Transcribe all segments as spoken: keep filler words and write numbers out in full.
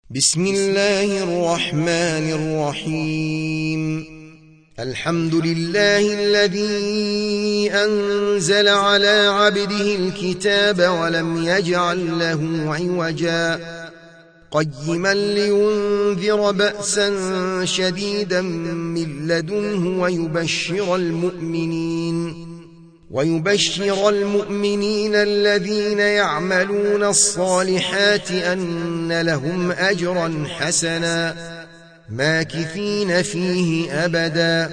بسم الله الرحمن الرحيم. الحمد لله الذي أنزل على عبده الكتاب ولم يجعل له عوجا قيما لينذر بأسا شديدا من لدنه ويبشر المؤمنين ويبشر المؤمنين الذين يعملون الصالحات أن لهم أجرا حسنا ماكثين فيه أبدا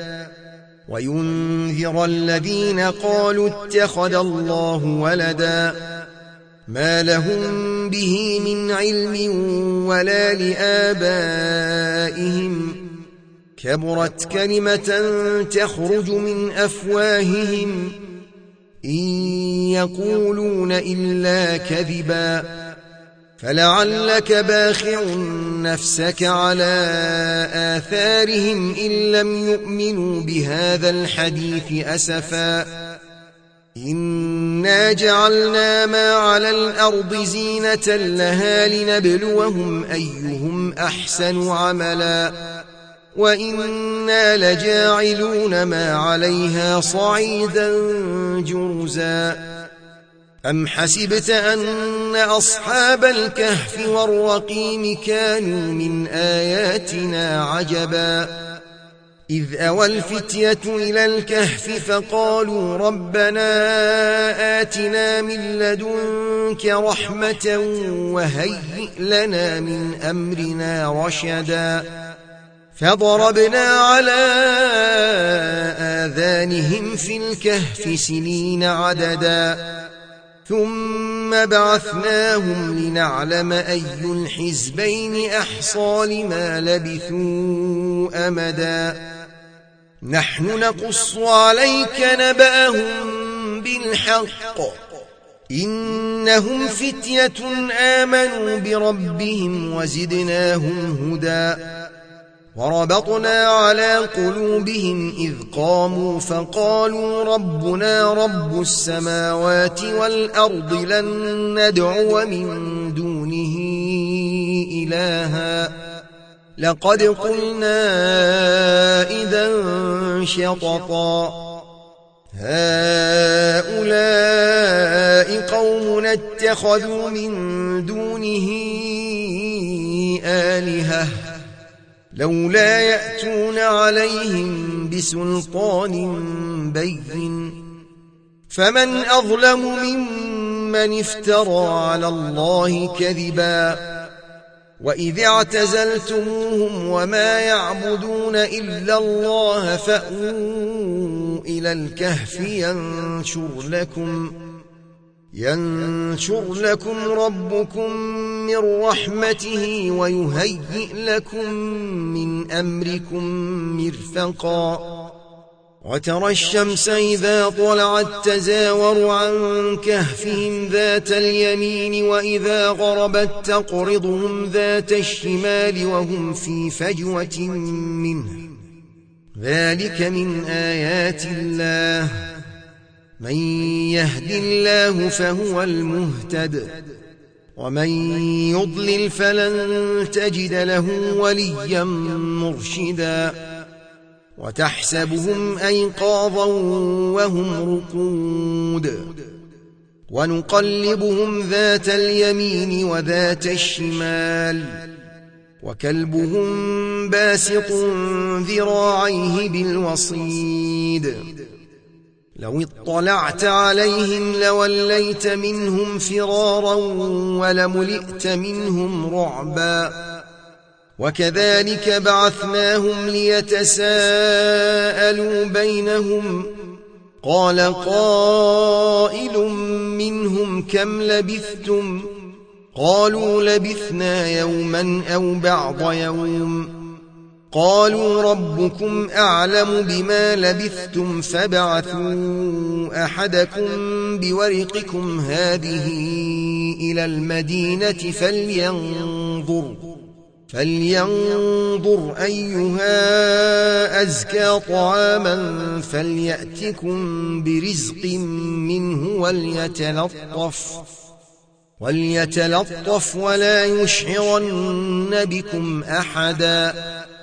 وينذر الذين قالوا اتخذ الله ولدا ما لهم به من علم ولا لآبائهم كبرت كلمة تخرج من أفواههم إن يقولون إلا كذبا فلعلك باخع نفسك على آثارهم إن لم يؤمنوا بهذا الحديث أسفا إنا جعلنا ما على الأرض زينة لها لنبلوهم أيهم أحسن عملا وإنا لجاعلون ما عليها صعيدا جرزا أم حسبت أن أصحاب الكهف والرقيم كانوا من آياتنا عجبا إذ أوى الفتية إلى الكهف فقالوا ربنا آتنا من لدنك رحمة وهيئ لنا من أمرنا رشدا فضربنا على آذانهم في الكهف سنين عددا ثم بعثناهم لنعلم أي الحزبين أحصى لما لبثوا أمدا نحن نقص عليك نبأهم بالحق إنهم فتية آمنوا بربهم وزدناهم هدى وربطنا على قلوبهم إذ قاموا فقالوا ربنا رب السماوات والأرض لن ندعو من دونه إلها لقد قلنا إذا شططا هؤلاء قوم اتخذوا من دونه آلهة لولا يأتون عليهم بسلطان بين فمن أظلم ممن افترى على الله كذبا وإذ اعتزلتموهم وما يعبدون إلا الله فأووا إلى الكهف ينشر لكم ينشر لكم ربكم من رحمته ويهيئ لكم من أمركم مرفقا وترى الشمس إذا طلعت تزاور عن كهفهم ذات اليمين وإذا غربت تقرضهم ذات الشمال وهم في فجوة منه ذلك من آيات الله من يهد الله فهو المهتد ومن يضلل فلن تجد له وليا مرشدا وتحسبهم أيقاظا وهم رقود ونقلبهم ذات اليمين وذات الشمال وكلبهم باسط ذراعيه بالوصيد لو اطلعت عليهم لوليت منهم فرارا ولملئت منهم رعبا وكذلك بعثناهم ليتساءلوا بينهم قال قائل منهم كم لبثتم قالوا لبثنا يوما أو بعض يوم قالوا ربكم أعلم بما لبثتم فابعثوا أحدكم بورقكم هذه إلى المدينة فلينظر فلينظر أيها أزكى طعاما فليأتكم برزق منه وليتلطف وليتلطف ولا يشعرن بكم أحدا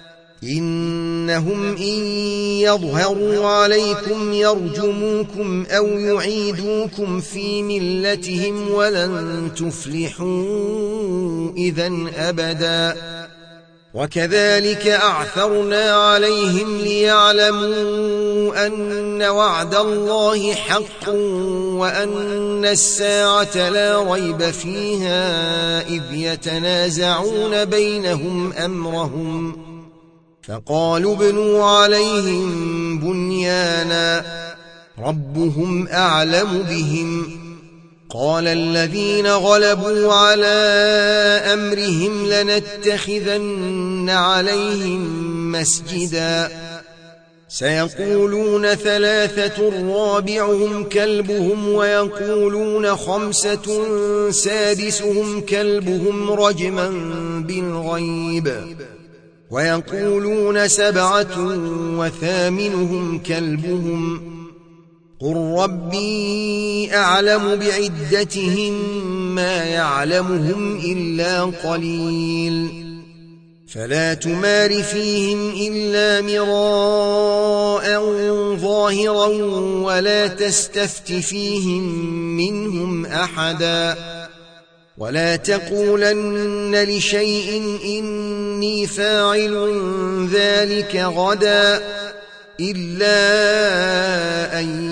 إنهم إن يظهروا عليكم يرجموكم أو يعيدوكم في ملتهم ولن تفلحوا إذن أبدا وكذلك أعثرنا عليهم ليعلموا أن وعد الله حق وأن الساعة لا ريب فيها إذ يتنازعون بينهم أمرهم فقالوا ابنوا عليهم بنيانا ربهم أعلم بهم قال الذين غلبوا على أمرهم لنتخذن عليهم مسجدا سيقولون ثلاثة رابعهم كلبهم ويقولون خمسة سادسهم كلبهم رجما بالغيب ويقولون سبعة وثامنهم كلبهم قل ربي أعلم بعدتهم ما يعلمهم إلا قليل فلا تمار فيهم إلا مراء ظاهرا ولا تستفت فيهم منهم أحدا ولا تقولن لشيء إني فاعل ذلك غدا إلا أن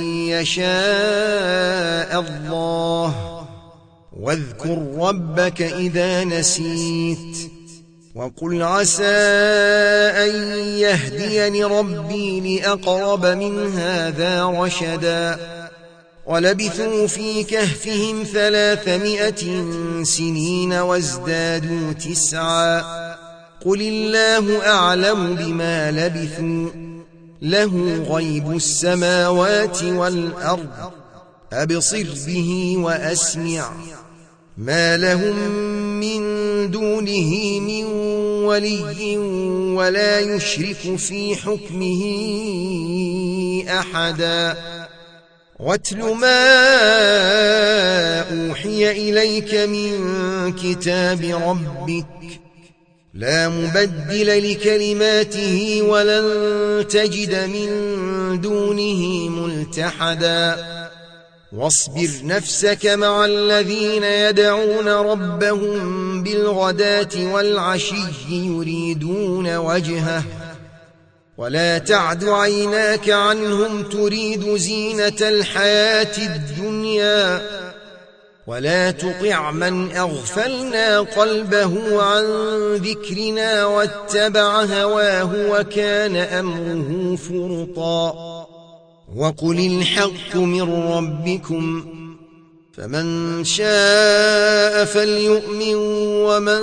يشاء الله واذكر ربك إذا نسيت وقل عسى أن يهديني ربي لأقرب من هذا رشدا ولبثوا في كهفهم ثلاثمائة سنين وازدادوا تسعا قل الله أعلم بما لبثوا له غيب السماوات والأرض أبصر به وأسمع ما لهم من دونه من ولي ولا يشرك في حكمه أحدا واتل ما أوحي إليك من كتاب ربك لا مبدل لكلماته ولن تجد من دونه ملتحدا واصبر نفسك مع الذين يدعون ربهم بالغداة والعشي يريدون وجهه ولا تعد عيناك عنهم تريد زينة الحياة الدنيا ولا تطع من أغفلنا قلبه عن ذكرنا واتبع هواه وكان أمره فرطا وقل الحق من ربكم فمن شاء فليؤمن ومن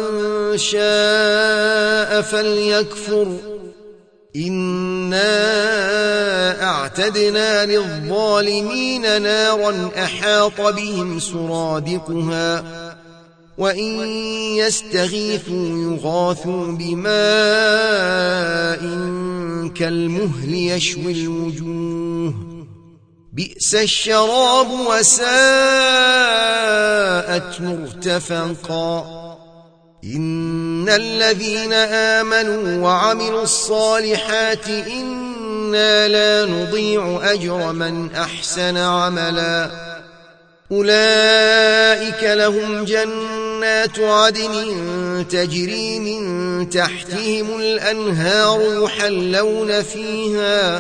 شاء فليكفر إنا أعتدنا للظالمين نارا أحاط بهم سرادقها وإن يستغيثوا يغاثوا بماء كالمهل يشوي الوجوه بئس الشراب وساءت مرتفقا إن الذين آمنوا وعملوا الصالحات إنا لا نضيع أجر من أحسن عملا أولئك لهم جنات عدن تجري من تحتهم الأنهار يحلون فيها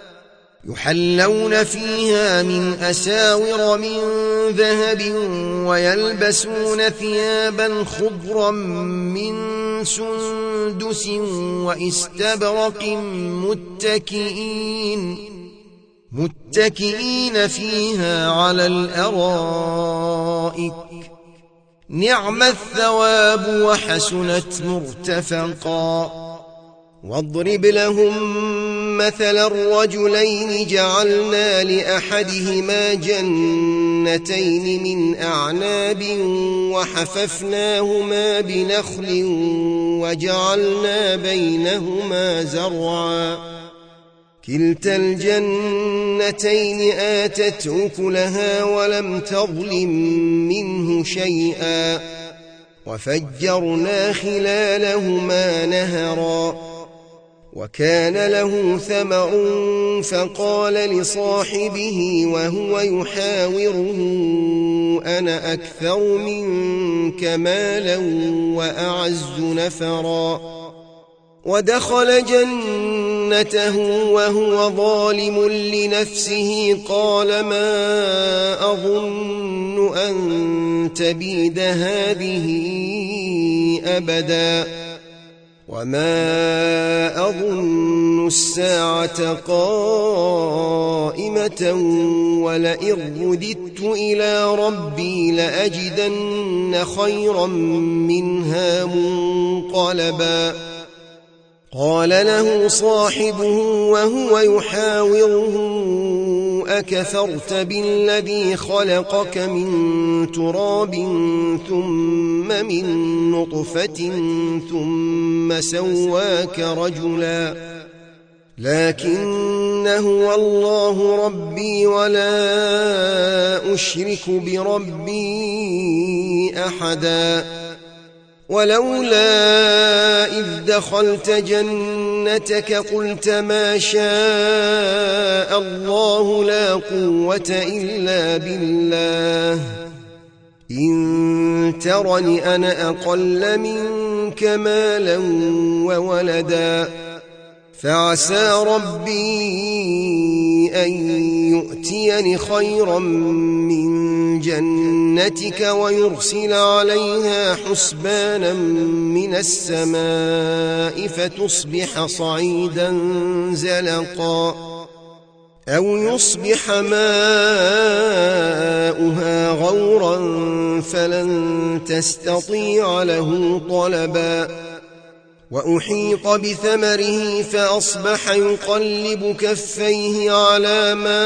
يحلون فيها من أساور من ذهب ويلبسون ثيابا خضرا من سندس واستبرق متكئين متكئين فيها على الأرائك نعم الثواب وحسنت مرتفقا واضرب لهم مثل الرجلين جعلنا لأحدهما جنتين من أعناب وحففناهما بنخل وجعلنا بينهما زرعا كلتا الجنتين آتت أكلها ولم تظلم منه شيئا وفجرنا خلالهما نهرا وكان له ثمر فقال لصاحبه وهو يحاوره أنا أكثر منك مالا وأعز نفرا ودخل جنته وهو ظالم لنفسه قال ما أظن أن تبيد هذه أبدا وما أظن الساعة قائمة ولئن رددت إلى ربي لأجدن خيرا منها منقلبا قال له صاحبه وهو يحاوره أكفرت بالذي خلقك من تراب ثم من نطفة ثم سواك رجلا لكن هو الله ربي ولا أشرك بربي أحدا ولولا إذ دخلت جنتك قلت ما شاء الله لا قوة إلا بالله إن ترني أنا أقل منك مالا وولدا فعسى ربي أن يؤتيني خيرا من جنتك ويرسل عليها حسبانا من السماء فتصبح صعيدا زلقا أو يصبح ماؤها غورا فلن تستطيع له طلبا وأحيط بثمره فأصبح يقلب كفيه على ما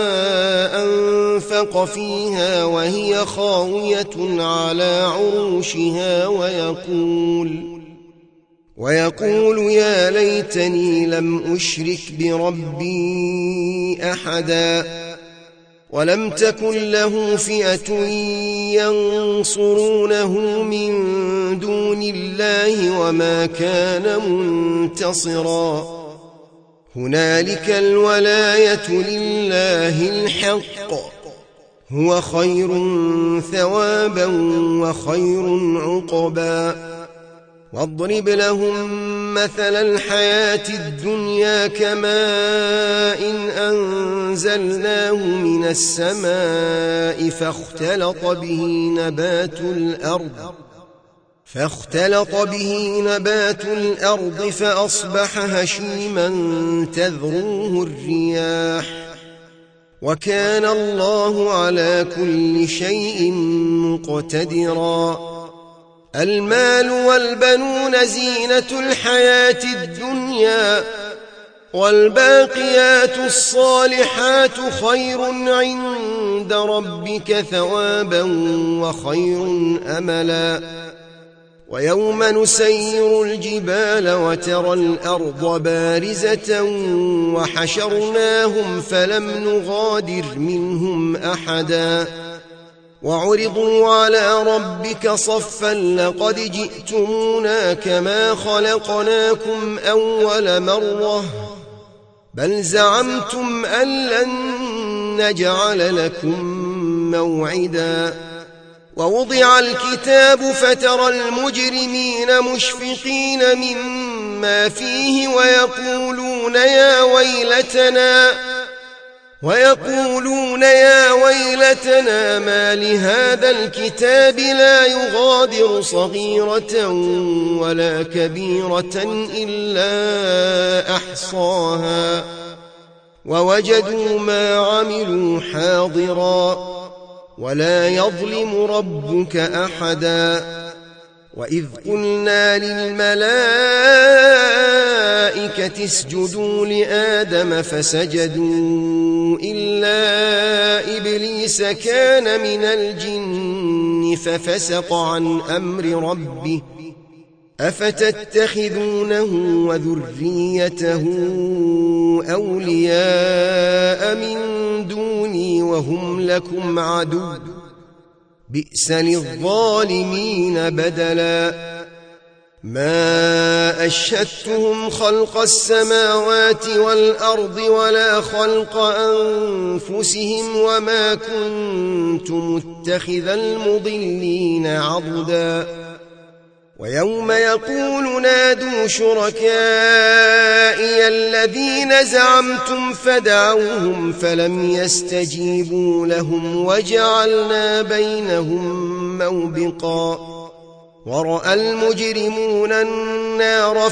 أنفق فيها وهي خاوية على عروشها ويقول ويقول يا ليتني لم أشرك بربي أحدا ولم تكن له فئة ينصرونه من دون الله وما كان منتصرا هنالك الولاية لله الحق هو خير ثوابا وخير عقبا واضرب لهم مثل الحياة الدنيا كماء إن أنزلناه من السماء فاختلط به نبات الأرض فاختلط به نبات الأرض فأصبح هشيما تذروه الرياح وكان الله على كل شيء مقتدرا المال والبنون زينة الحياة الدنيا والباقيات الصالحات خير عند ربك ثوابا وخير أملا ويوم نسير الجبال وترى الأرض بارزة وحشرناهم فلم نغادر منهم أحدا وعرضوا على ربك صفا لقد جئتمونا كما خلقناكم أول مرة بل زعمتم أن لن نجعل لكم موعدا ووضع الكتاب فترى المجرمين مشفقين مما فيه ويقولون يا ويلتنا ويقولون يا ويلتنا ما لهذا الكتاب لا يغادر صغيرة ولا كبيرة إلا أحصاها ووجدوا ما عملوا حاضرا ولا يظلم ربك أحدا وإذ قلنا للملائكة اسجدوا لآدم فسجدوا إلا إبليس كان من الجن ففسق عن أمر ربه أفتتخذونه وذريته أولياء من دوني وهم لكم عدو بئس للظالمين بدلا ما أشهدتهم خلق السماوات والأرض ولا خلق أنفسهم وما كنت متخذ المضلين عضدا ويوم يقول نادوا شركائي الذين زعمتم فدعوهم فلم يستجيبوا لهم وجعلنا بينهم موبقا ورأى المجرمون النار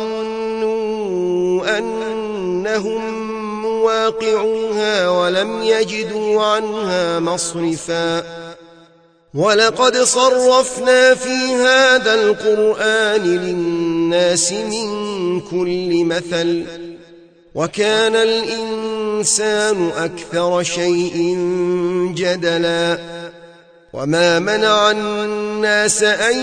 فظنوا أنهم مواقعوها ولم يجدوا عنها مصرفا ولقد صرفنا في هذا القرآن للناس من كل مثل وكان الإنسان أكثر شيء جدلا وما منع الناس أن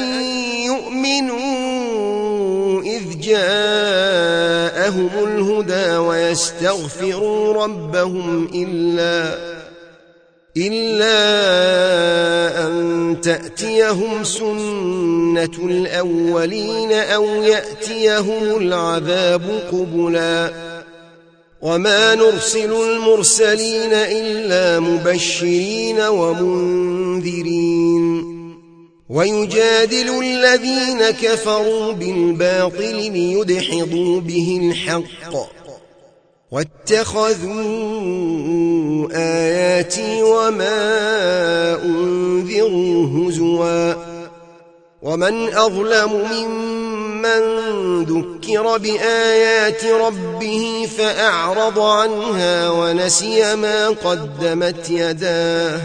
يؤمنوا إذ جاءهم الهدى ويستغفروا ربهم إلا إلا أن تأتيهم سنة الأولين أو يأتيهم العذاب قبلا وما نرسل المرسلين إلا مبشرين ومنذرين ويجادل الذين كفروا بالباطل ليدحضوا به الحق واتخذوا آياتي وما أنذروا هزوا ومن أظلم ممن ذكر بآيات ربه فأعرض عنها ونسي ما قدمت يداه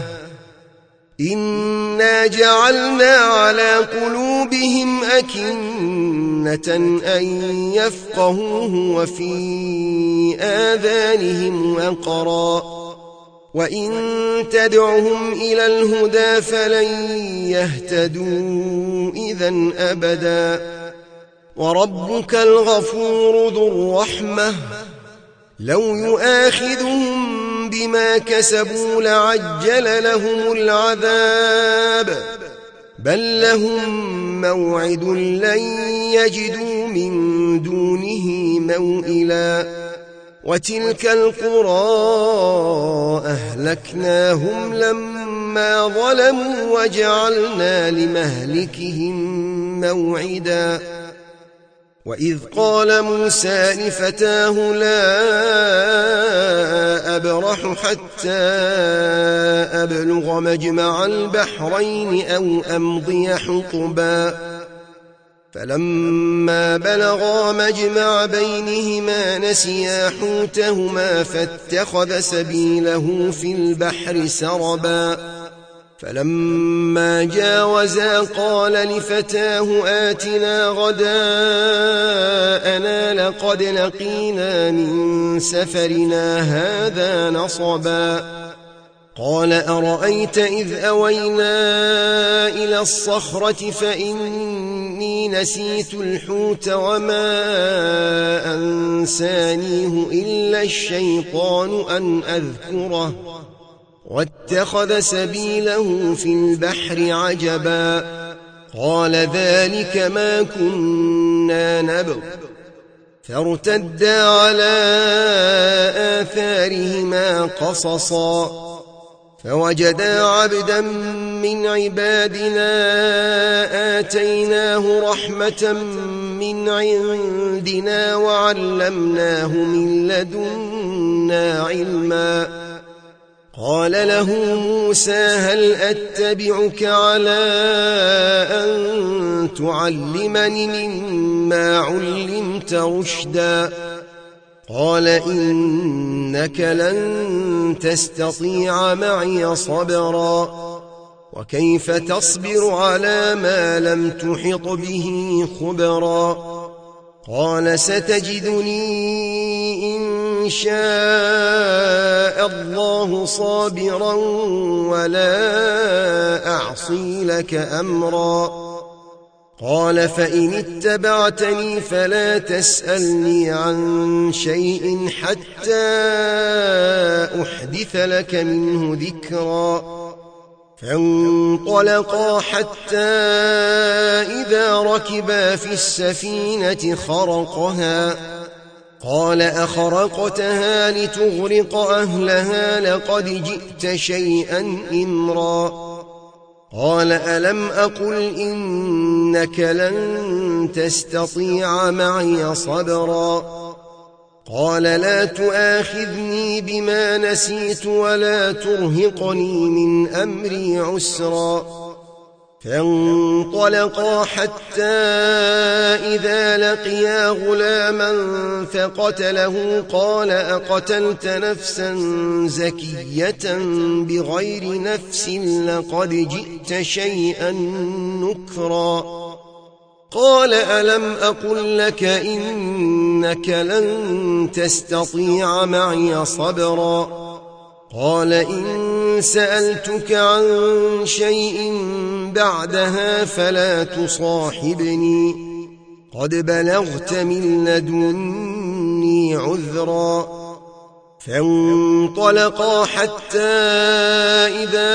إنا جعلنا على قلوبهم أكنة أن يفقهوه وفي آذانهم وقرا وإن تدعهم إلى الهدى فلن يهتدوا إذن أبدا وربك الغفور ذو الرحمة لو يؤاخذهم بما كسبوا لعجل لهم العذاب بل لهم موعد لن يجدوا من دونه موئلا وتلك القرى أهلكناهم لما ظلموا وجعلنا لمهلكهم موعدا وإذ قال موسى لفتاه لا أبرح حتى أبلغ مجمع البحرين أو أمضي حقبا فلما بلغا مجمع بينهما نسيا حوتهما فاتخذ سبيله في البحر سربا فلما جاوزا قال لفتاه آتنا غداءنا لقد لقينا من سفرنا هذا نصبا قال أرأيت إذ أوينا إلى الصخرة فإني نسيت الحوت وما أنسانيه إلا الشيطان أن أذكره واتخذ سبيله في البحر عجبا قال ذلك ما كنا نبغ فارتدا على آثارهما قصصا فوجدا عبدا من عبادنا آتيناه رحمة من عندنا وعلمناه من لدنا علما قال له موسى هل أتبعك على أن تعلمني مما علمت رشدا قال إنك لن تستطيع معي صبرا وكيف تصبر على ما لم تحط به خبرا قال ستجدني إن شاء الله صابرا ولا أعصي لك أمرا قال فإن اتبعتني فلا تسألني عن شيء حتى أحدث لك منه ذكرا فانطلقا حتى إذا ركبا في السفينة خرقها قال أخرقتها لتغرق أهلها لقد جئت شيئا إمرا قال ألم أقل إنك لن تستطيع معي صبرا قال لا تؤاخذني بما نسيت ولا ترهقني من أمري عسرا فانطلقا حتى إذا لقيا غلاما فقتله قال أقتلت نفسا زكية بغير نفس لقد جئت شيئا نكرا قال ألم أقل لك إنك لن تستطيع معي صبرا قال إن سألتك عن شيء بعدها فلا تصاحبني قد بلغت من لدني عذرا فانطلقا حتى إذا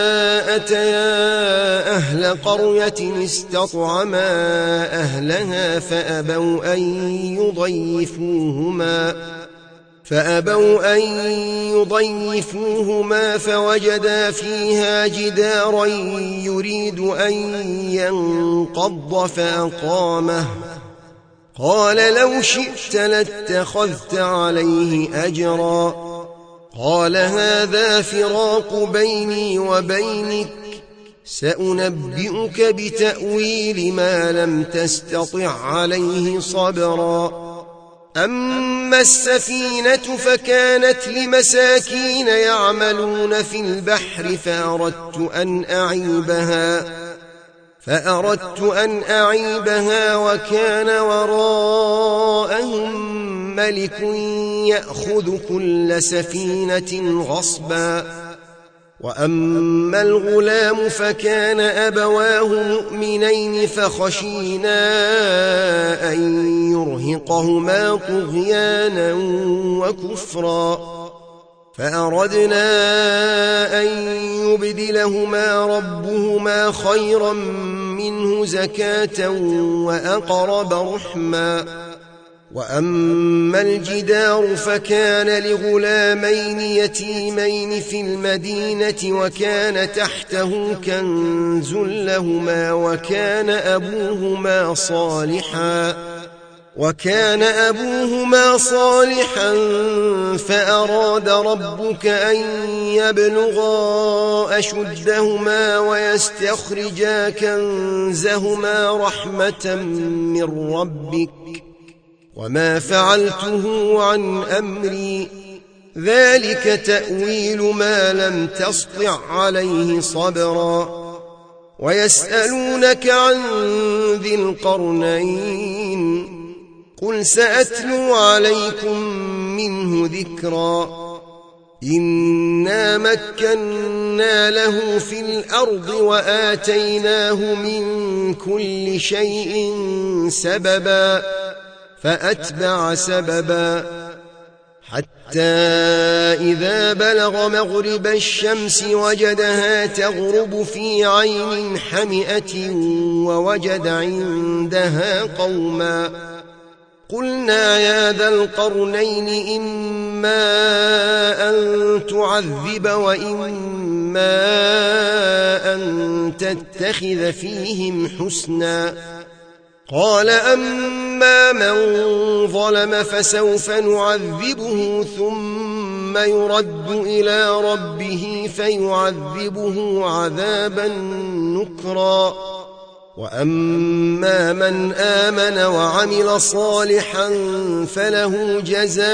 أتيا أهل قرية استطعما أهلها فأبوا أن يضيفوهما فأبوا أن يضيفوهما فوجدا فيها جدارا يريد أن ينقض فأقامه قال لو شئت لاتخذت عليه أجرا قال هذا فراق بيني وبينك سأنبئك بتأويل ما لم تستطع عليه صبرا أما السفينة فكانت لمساكين يعملون في البحر فأردت أن أعيبها فأردت أن أعيبها وكان وراءهم ملك يأخذ كل سفينة غصبا وأما الغلام فكان أبواه مؤمنين فخشينا أن يرهقهما طغيانا وكفرا فأردنا أن يبدلهما ربهما خيرا منه زكاة وأقرب رحما وأما الجدار فكان لغلامين يتيمين في المدينة وكان تحته كنز لهما وكان أبوهما صالحا وكان أبوهما صالحا فأراد ربك أن يبلغا أشدهما ويستخرجا كنزهما رحمة من ربك وما فعلته عن أمري ذلك تأويل ما لم تسطع عليه صبرا ويسألونك عن ذي القرنين قل سأتلو عليكم منه ذكرا إنا مكنا له في الأرض وآتيناه من كل شيء سببا فأتبع سببا حتى إذا بلغ مغرب الشمس وجدها تغرب في عين حمئة ووجد عندها قوما قلنا يا ذا القرنين إما أن تعذب وإما أن تتخذ فيهم حسنا قال أما من ظلم فسوف نعذبه ثم يرد إلى ربه فيعذبه عذابا نكرا وأما من آمن وعمل صالحا فله جزاء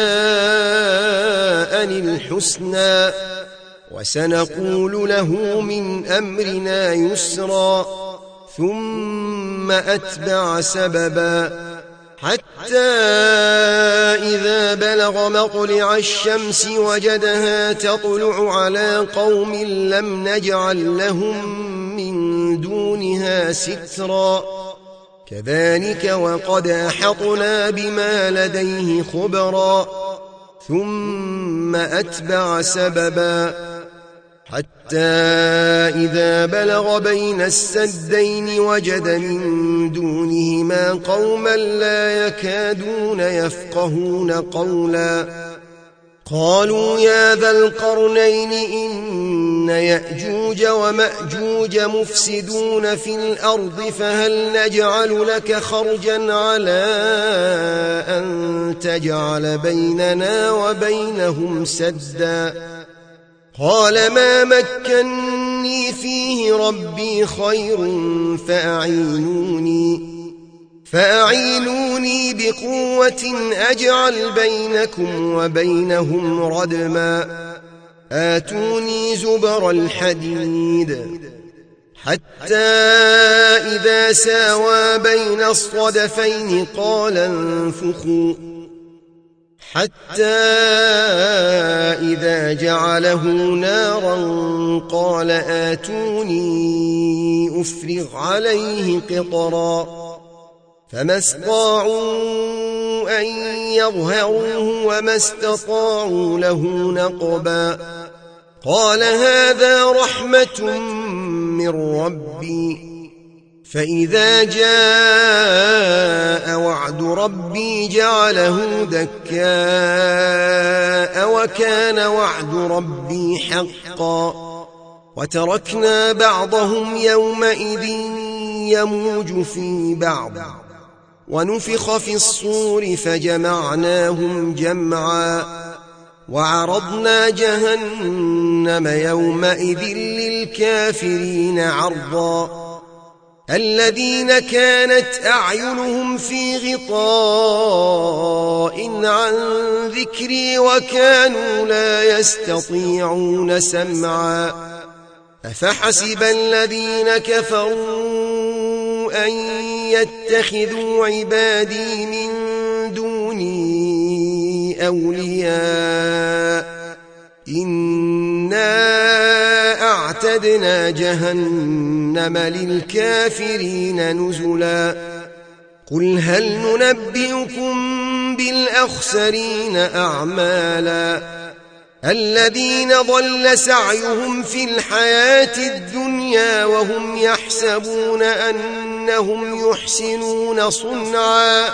الحسنى وسنقول له من أمرنا يسرا ثم أتبع سببا حتى إذا بلغ مطلع الشمس وجدها تطلع على قوم لم نجعل لهم من دونها سترا كذلك وقد أحطنا بما لديه خبرا ثم أتبع سببا حتى إذا بلغ بين السدين وجد من دونهما قوما لا يكادون يفقهون قولا قالوا يا ذا القرنين إن يأجوج ومأجوج مفسدون في الأرض فهل نجعل لك خرجا على أن تجعل بيننا وبينهم سدا قال ما مكني فيه ربي خير فأعينوني فأعينوني بقوة أجعل بينكم وبينهم ردما آتوني زبر الحديد حتى إذا ساوى بين الصدفين قال انفخوا حتى إذا جعله نارا قال آتوني أفرغ عليه قطرا فما استطاعوا أن يظهروه وما استطاعوا له نقبا قال هذا رحمة من ربي فإذا جاء وعد ربي جعله دكاء وكان وعد ربي حقا وتركنا بعضهم يومئذ يموج في بعض ونفخ في الصور فجمعناهم جمعا وعرضنا جهنم يومئذ للكافرين عرضا الذين كانت أعينهم في غطاء عن ذكري وكانوا لا يستطيعون سمعا أفحسب الذين كفروا أن يتخذوا عبادي من دوني أولياء إنا أعتدنا جهنم للكافرين نزلا قل هل ننبئكم بالأخسرين أعمالا الذين ضل سعيهم في الحياة الدنيا وهم يحسبون أنهم يحسنون صنعا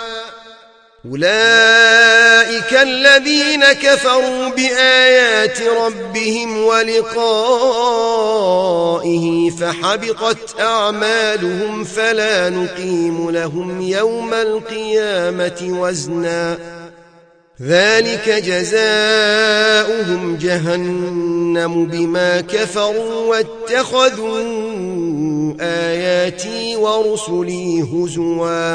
أولئك الذين كفروا بآيات ربهم ولقائه فحبطت أعمالهم فلا نقيم لهم يوم القيامة وزنا ذلك جزاؤهم جهنم بما كفروا واتخذوا آياتي ورسلي هزوا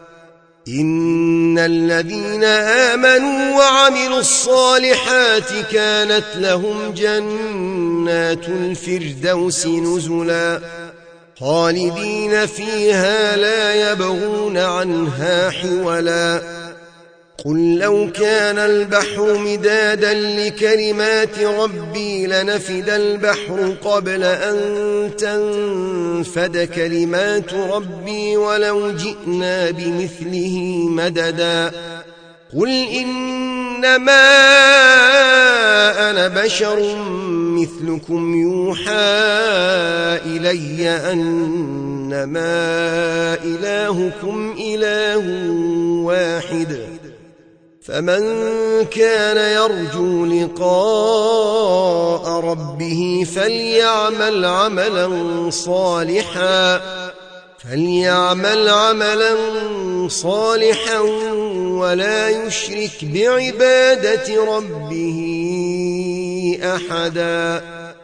إن الذين آمنوا وعملوا الصالحات كانت لهم جنات الفردوس نزلا خالدين فيها لا يبغون عنها حولا قل لو كان البحر مدادا لكلمات ربي لنفد البحر قبل أن تنفد كلمات ربي ولو جئنا بمثله مددا قل إنما أنا بشر مثلكم يوحى إلي أنما إلهكم إله واحد فمن كان يرجو لقاء ربه فليعمل عملا صالحا فليعمل عملا صالحا ولا يشرك بعبادة ربه أحدا.